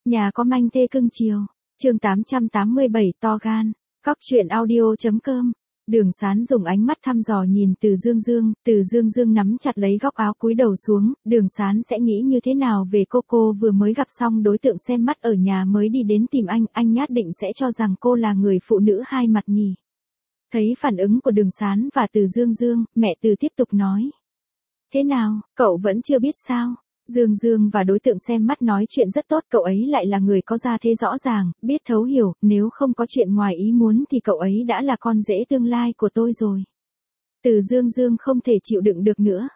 Nhà có manh thê cưng chiều. Chương 887 to gan. Cóc truyện audio.com. Đường Sán dùng ánh mắt thăm dò nhìn Từ Dương Dương nắm chặt lấy góc áo cúi đầu xuống, Đường Sán sẽ nghĩ như thế nào về cô vừa mới gặp xong đối tượng xem mắt ở nhà mới đi đến tìm anh nhất định sẽ cho rằng cô là người phụ nữ hai mặt nhỉ. Thấy phản ứng của Đường Sán và Từ Dương, mẹ Từ tiếp tục nói. Thế nào, cậu vẫn chưa biết sao? Dương và đối tượng xem mắt nói chuyện rất tốt, cậu ấy lại là người có gia thế rõ ràng, biết thấu hiểu, nếu không có chuyện ngoài ý muốn thì cậu ấy đã là con rể tương lai của tôi rồi. Từ Dương không thể chịu đựng được nữa.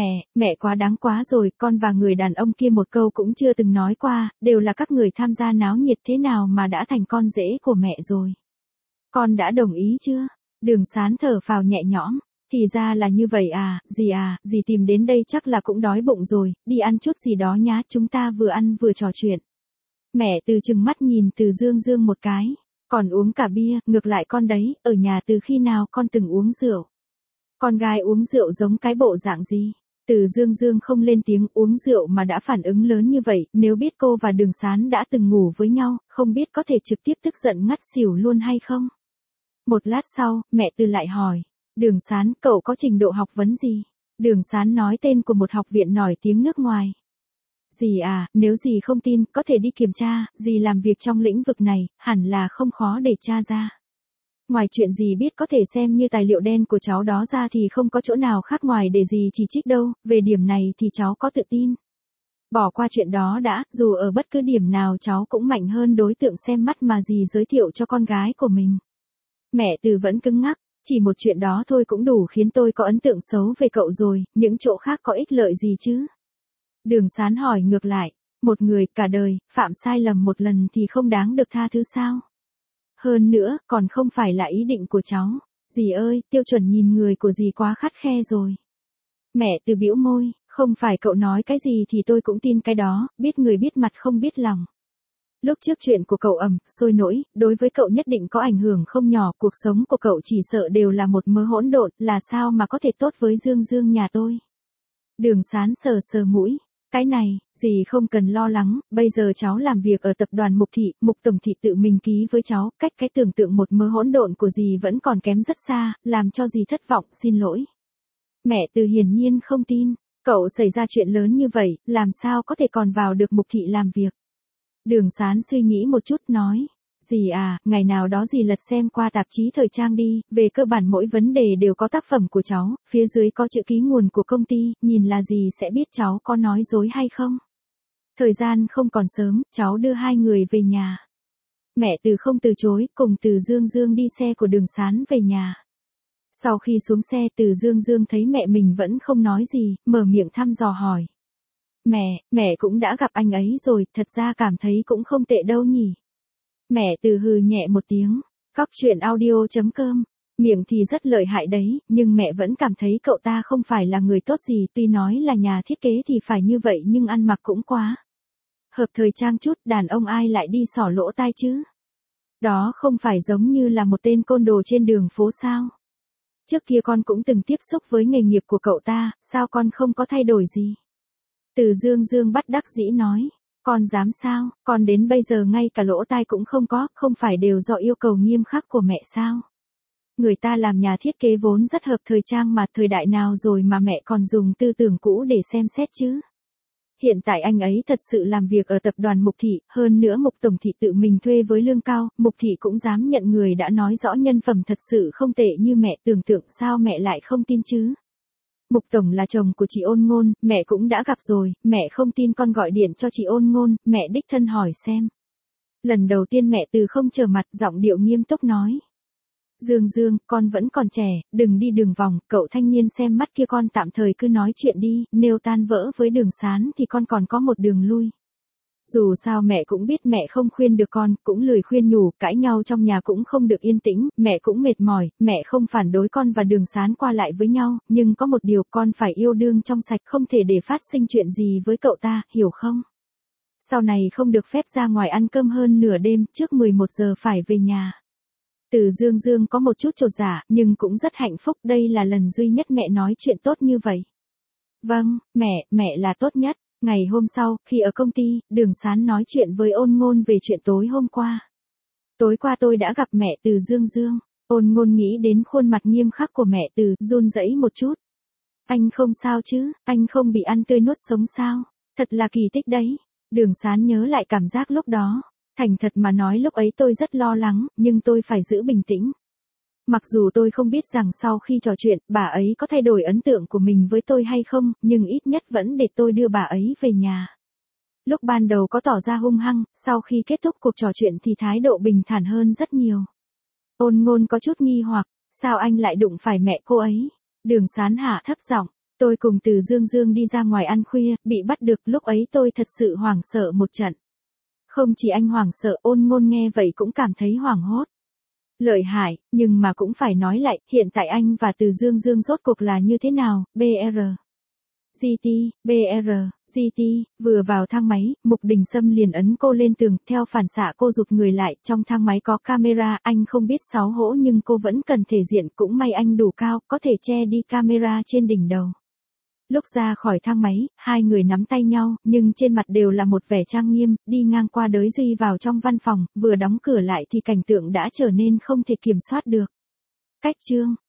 Mẹ quá đáng quá rồi, con và người đàn ông kia một câu cũng chưa từng nói qua, đều là các người tham gia náo nhiệt thế nào mà đã thành con rể của mẹ rồi. Con đã đồng ý chưa? Đường Sán thở phào nhẹ nhõm. Thì ra là như vậy à, dì tìm đến đây chắc là cũng đói bụng rồi, đi ăn chút gì đó nhá, chúng ta vừa ăn vừa trò chuyện. Mẹ Từ trừng mắt nhìn Từ Dương một cái, còn uống cả bia, ngược lại con đấy, ở nhà từ khi nào con từng uống rượu. Con gái uống rượu giống cái bộ dạng gì? Từ Dương không lên tiếng, uống rượu mà đã phản ứng lớn như vậy, nếu biết cô và Đường Sán đã từng ngủ với nhau, không biết có thể trực tiếp tức giận ngất xỉu luôn hay không? Một lát sau, mẹ Từ lại hỏi. Đường Sán, cậu có trình độ học vấn gì? Đường Sán nói tên của một học viện nổi tiếng nước ngoài. Dì à, nếu dì không tin, có thể đi kiểm tra, dì làm việc trong lĩnh vực này, hẳn là không khó để tra ra. Ngoài chuyện dì biết có thể xem như tài liệu đen của cháu đó ra thì không có chỗ nào khác ngoài để dì chỉ trích đâu, về điểm này thì cháu có tự tin. Bỏ qua chuyện đó đã, dù ở bất cứ điểm nào cháu cũng mạnh hơn đối tượng xem mắt mà dì giới thiệu cho con gái của mình. Mẹ Từ vẫn cứng ngắc. Chỉ một chuyện đó thôi cũng đủ khiến tôi có ấn tượng xấu về cậu rồi, những chỗ khác có ích lợi gì chứ? Đường Sán hỏi ngược lại, một người cả đời, phạm sai lầm một lần thì không đáng được tha thứ sao? Hơn nữa, còn không phải là ý định của cháu. Dì ơi, tiêu chuẩn nhìn người của dì quá khắt khe rồi. Mẹ Từ bĩu môi, không phải cậu nói cái gì thì tôi cũng tin cái đó, biết người biết mặt không biết lòng. Lúc trước chuyện của cậu sôi nổi, đối với cậu nhất định có ảnh hưởng không nhỏ, cuộc sống của cậu chỉ sợ đều là một mớ hỗn độn, là sao mà có thể tốt với Dương nhà tôi. Đường Sán sờ mũi, cái này, dì không cần lo lắng, bây giờ cháu làm việc ở tập đoàn Mục Tổng Thị tự mình ký với cháu, cách cái tưởng tượng một mớ hỗn độn của dì vẫn còn kém rất xa, làm cho dì thất vọng, xin lỗi. Mẹ Từ hiển nhiên không tin, cậu xảy ra chuyện lớn như vậy, làm sao có thể còn vào được Mục Thị làm việc. Đường Sán suy nghĩ một chút nói, dì à, ngày nào đó dì lật xem qua tạp chí thời trang đi, về cơ bản mỗi vấn đề đều có tác phẩm của cháu, phía dưới có chữ ký nguồn của công ty, nhìn là dì sẽ biết cháu có nói dối hay không. Thời gian không còn sớm, cháu đưa hai người về nhà. Mẹ Từ không từ chối, cùng Từ Dương đi xe của Đường Sán về nhà. Sau khi xuống xe Từ Dương thấy mẹ mình vẫn không nói gì, mở miệng thăm dò hỏi. Mẹ cũng đã gặp anh ấy rồi, thật ra cảm thấy cũng không tệ đâu nhỉ. Mẹ Từ hừ nhẹ một tiếng, cóc truyện audio.com, miệng thì rất lợi hại đấy, nhưng mẹ vẫn cảm thấy cậu ta không phải là người tốt gì, tuy nói là nhà thiết kế thì phải như vậy nhưng ăn mặc cũng quá hợp thời trang chút, đàn ông ai lại đi xỏ lỗ tai chứ. Đó không phải giống như là một tên côn đồ trên đường phố sao. Trước kia con cũng từng tiếp xúc với nghề nghiệp của cậu ta, sao con không có thay đổi gì. Từ Dương bắt đắc dĩ nói, con dám sao, con đến bây giờ ngay cả lỗ tai cũng không có, không phải đều do yêu cầu nghiêm khắc của mẹ sao. Người ta làm nhà thiết kế vốn rất hợp thời trang mà, thời đại nào rồi mà mẹ còn dùng tư tưởng cũ để xem xét chứ. Hiện tại anh ấy thật sự làm việc ở tập đoàn Mục Thị, hơn nữa Mục Tổng Thị tự mình thuê với lương cao, Mục Thị cũng dám nhận người đã nói rõ nhân phẩm thật sự không tệ như mẹ tưởng tượng, sao mẹ lại không tin chứ. Mục Tổng là chồng của chị Ôn Ngôn, mẹ cũng đã gặp rồi, mẹ không tin con gọi điện cho chị Ôn Ngôn, mẹ đích thân hỏi xem. Lần đầu tiên mẹ Từ không trở mặt, giọng điệu nghiêm túc nói. Dương, con vẫn còn trẻ, đừng đi đường vòng, cậu thanh niên xem mắt kia con tạm thời cứ nói chuyện đi, nếu tan vỡ với Đường Sán thì con còn có một đường lui. Dù sao mẹ cũng biết mẹ không khuyên được con, cũng lười khuyên nhủ, cãi nhau trong nhà cũng không được yên tĩnh, mẹ cũng mệt mỏi, mẹ không phản đối con và Đường Sán qua lại với nhau, nhưng có một điều con phải yêu đương trong sạch, không thể để phát sinh chuyện gì với cậu ta, hiểu không? Sau này không được phép ra ngoài ăn cơm hơn nửa đêm, trước 11 giờ phải về nhà. Từ Dương có một chút chột dạ, nhưng cũng rất hạnh phúc, đây là lần duy nhất mẹ nói chuyện tốt như vậy. Vâng, mẹ là tốt nhất. Ngày hôm sau, khi ở công ty, Đường Sán nói chuyện với Ôn Ngôn về chuyện tối hôm qua. Tối qua tôi đã gặp mẹ Từ Dương Dương. Ôn Ngôn nghĩ đến khuôn mặt nghiêm khắc của mẹ Từ, run rẩy một chút. Anh không sao chứ, anh không bị ăn tươi nuốt sống sao? Thật là kỳ tích đấy. Đường Sán nhớ lại cảm giác lúc đó. Thành thật mà nói lúc ấy tôi rất lo lắng, nhưng tôi phải giữ bình tĩnh. Mặc dù tôi không biết rằng sau khi trò chuyện, bà ấy có thay đổi ấn tượng của mình với tôi hay không, nhưng ít nhất vẫn để tôi đưa bà ấy về nhà. Lúc ban đầu có tỏ ra hung hăng, sau khi kết thúc cuộc trò chuyện thì thái độ bình thản hơn rất nhiều. Ôn Ngôn có chút nghi hoặc, sao anh lại đụng phải mẹ cô ấy? Đường Sán hạ thấp giọng, tôi cùng Từ Dương Dương đi ra ngoài ăn khuya, bị bắt được, lúc ấy tôi thật sự hoảng sợ một trận. Không chỉ anh hoảng sợ, Ôn Ngôn nghe vậy cũng cảm thấy hoảng hốt. Lợi hại, nhưng mà cũng phải nói lại, hiện tại anh và Từ Dương Dương rốt cuộc là như thế nào, BR. GT, BR, GT, vừa vào thang máy, Mục Đình Sâm liền ấn cô lên tường, theo phản xạ cô rụt người lại, trong thang máy có camera, anh không biết xấu hổ nhưng cô vẫn cần thể diện, cũng may anh đủ cao, có thể che đi camera trên đỉnh đầu. Lúc ra khỏi thang máy, hai người nắm tay nhau, nhưng trên mặt đều là một vẻ trang nghiêm, đi ngang qua Đới Duy vào trong văn phòng, vừa đóng cửa lại thì cảnh tượng đã trở nên không thể kiểm soát được. Cách chương